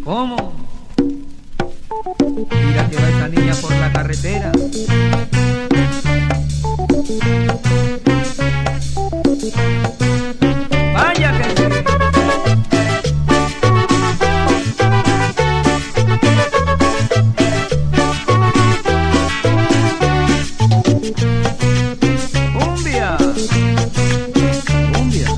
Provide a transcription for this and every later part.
¿Cómo? Mira que va esa niña por la carretera. Vaya que sí. Cumbia, cumbia.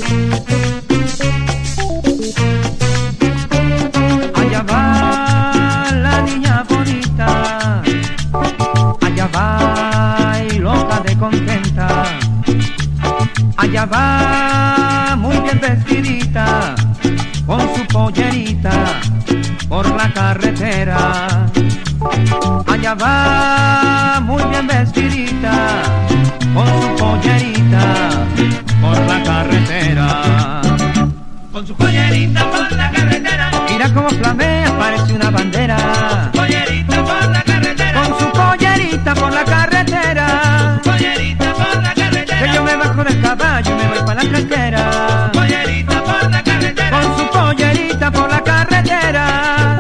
Allá va la niña bonita, allá va y loca de contenta, allá va muy bien vestidita, con su pollerita por la carretera. Allá va muy bien vestidita, con su pollerita por la carretera. Con su pollerita por la carretera, Mira cómo flamea, parece una bandera. pollerita por la carretera, Con su pollerita por la carretera. pollerita por la carretera, Que yo me bajo del caballo y me voy para la carretera. pollerita por la carretera, Con su pollerita por la carretera.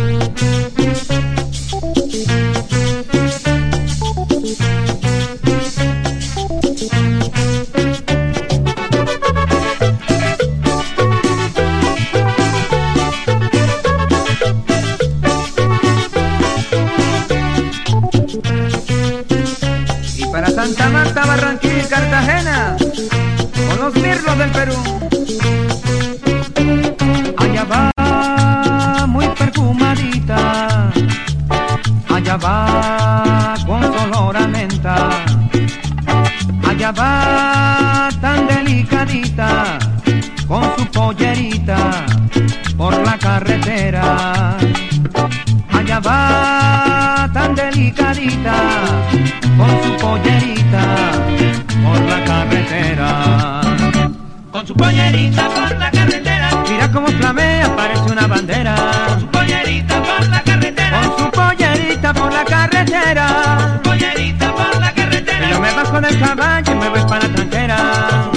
Y para Santa Marta, Barranquilla y Cartagena, con los mirlos del Perú. Allá va muy perfumadita, allá va con su olor a menta, allá va tan delicadita, con su pollerita por la carretera. Allá va tan delicadita, con su pollerita por la carretera. con su pollerita por la carretera, Mira cómo flamea, parece una bandera. con su pollerita por la carretera, Con su pollerita por la carretera. pollerita por la Que carretera, yo me bajo del caballo y me voy para la tranquera.